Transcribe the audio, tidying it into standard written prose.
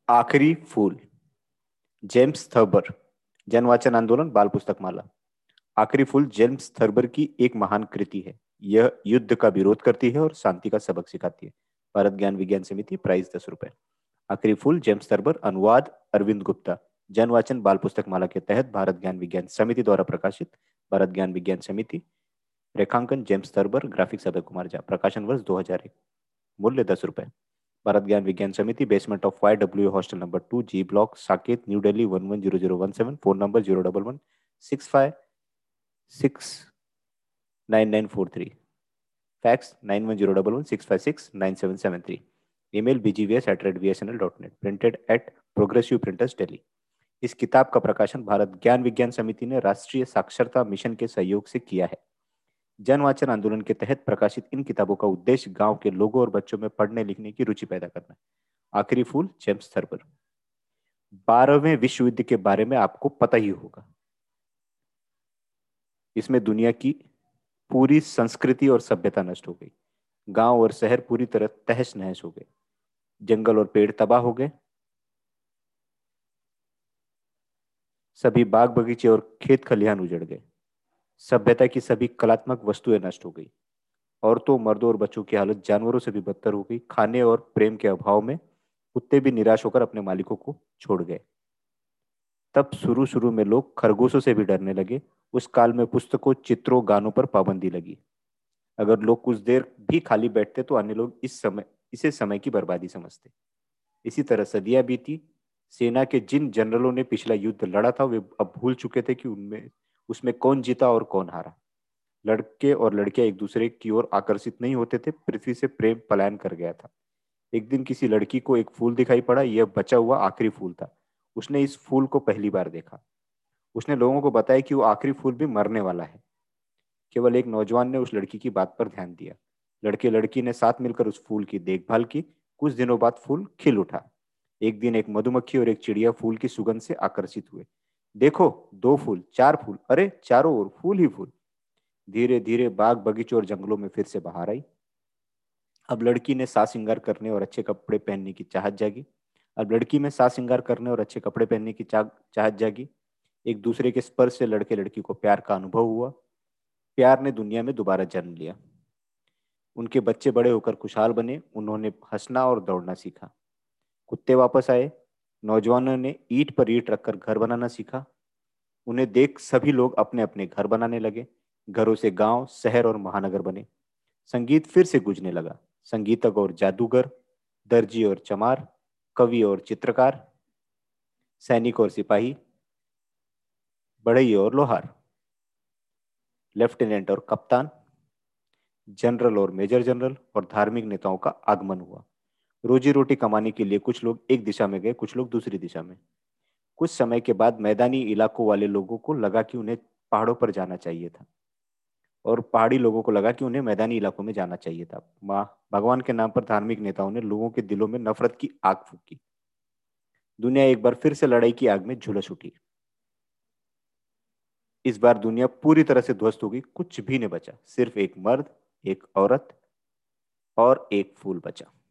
आखिरी फूल। James Thurber. जनवाचन आंदोलन बाल पुस्तक माला। आखिरी फूल जेम्स थर्बर की एक महान कृति है। यह युद्ध का विरोध करती है और शांति का सबक सिखाती है। भारत ज्ञान विज्ञान समिति, प्राइस 10 रुपए। आखिरी फूल जेम्स थर्बर, अनुवाद अरविंद गुप्ता। जनवाचन बाल पुस्तक माला के तहत भारत ज्ञान विज्ञान समिति द्वारा प्रकाशित। भारत ज्ञान विज्ञान समिति। रेखांकन James Thurber, graphics Abhay Kumar Jha, प्रकाशन वर्ष 2001। मूल्य 10 रुपए। Bharat Gyan Vigyan Samiti, basement of YW hostel number 2, G block, Saket, new Delhi 110017। Phone number 011-65669943। Fax 910116569773। Email bgvs@bsnl.net। Printed at progressive printers, Delhi. इस किताब का प्रकाशन भारत ज्ञान विज्ञान समिति ने राष्ट्रीय साक्षरता मिशन के सहयोग से किया है। जन वाचन आंदोलन के तहत प्रकाशित इन किताबों का उद्देश्य गांव के लोगों और बच्चों में पढ़ने लिखने की रुचि पैदा करना है। आखिरी फूल जेम्स थर्बर। 12वें विश्व युद्ध के बारे में आपको पता ही होगा। इसमें दुनिया की पूरी संस्कृति और सभ्यता नष्ट हो गई। गांव और शहर पूरी तरह तहस नहस हो गए। जंगल और पेड़ तबाह हो गए। सभी बाग बगीचे और खेत खलिहान उजड़ गए। सभ्यता की सभी कलात्मक वस्तुएं नष्ट हो गई। औरतों, मर्दों और बच्चों की हालत जानवरों से भी बदतर हो गई। खाने और प्रेम के अभाव में कुत्ते भी निराश होकर अपने मालिकों को छोड़ गए। तब शुरू शुरू में लोग खरगोशों से भी डरने लगे। उस काल में पुस्तकों, चित्रों, गानों पर पाबंदी लगी। अगर लोग कुछ देर भी खाली बैठते तो अन्य लोग इसे समय की बर्बादी समझते। इसी तरह सदियां बीती। सेना के जिन जनरलों ने पिछला युद्ध लड़ा था वे अब भूल चुके थे कि उनमें उसमें कौन जीता और कौन हारा। लड़के और लड़कियां एक दूसरे की ओर आकर्षित नहीं होते थे। पृथ्वी से प्रेम पलायन कर गया था। एक दिन किसी लड़की को एक फूल दिखाई पड़ा। यह बचा हुआ आखिरी फूल था। उसने इस फूल को पहली बार देखा। उसने लोगों को बताया कि वो आखिरी फूल भी मरने वाला है। केवल एक नौजवान ने उस लड़की की बात पर ध्यान दिया। लड़के लड़की ने साथ मिलकर उस फूल की देखभाल की। कुछ दिनों बाद फूल खिल उठा। एक दिन एक मधुमक्खी और एक चिड़िया फूल की सुगंध से आकर्षित हुए। देखो, 2 फूल, 4 फूल, अरे चारों ओर फूल ही फूल। धीरे धीरे बाग बगीचों और जंगलों में फिर से बहार आई। अब लड़की ने साज श्रृंगार करने और अच्छे कपड़े पहनने की चाहत जागी। अब लड़की में साज श्रृंगार करने और अच्छे कपड़े पहनने की चाहत जागी। एक दूसरे के स्पर्श से लड़के लड़की को प्यार का अनुभव हुआ। प्यार ने दुनिया में दोबारा जन्म लिया। उनके बच्चे बड़े होकर खुशहाल बने। उन्होंने हंसना और दौड़ना सीखा। कुत्ते वापस आए। नौजवानों ने ईंट पर ईंट रखकर घर बनाना सीखा। उन्हें देख सभी लोग अपने अपने घर बनाने लगे। घरों से गांव, शहर और महानगर बने। संगीत फिर से गूंजने लगा। संगीतक और जादूगर, दर्जी और चमार, कवि और चित्रकार, सैनिक और सिपाही, बढ़ई और लोहार, लेफ्टिनेंट और कप्तान, जनरल और मेजर जनरल और धार्मिक नेताओं का आगमन हुआ। रोजी रोटी कमाने के लिए कुछ लोग एक दिशा में गए, कुछ लोग दूसरी दिशा में। कुछ समय के बाद मैदानी इलाकों वाले लोगों को लगा कि उन्हें पहाड़ों पर जाना चाहिए था और पहाड़ी लोगों को लगा कि उन्हें मैदानी इलाकों में जाना चाहिए था। माँ भगवान के नाम पर धार्मिक नेताओं ने लोगों के दिलों में नफरत की आग फूकी। दुनिया एक बार फिर से लड़ाई की आग में झुलस उठी। इस बार दुनिया पूरी तरह से ध्वस्त हो गई। कुछ भी नहीं बचा। सिर्फ एक मर्द, एक औरत और एक फूल बचा।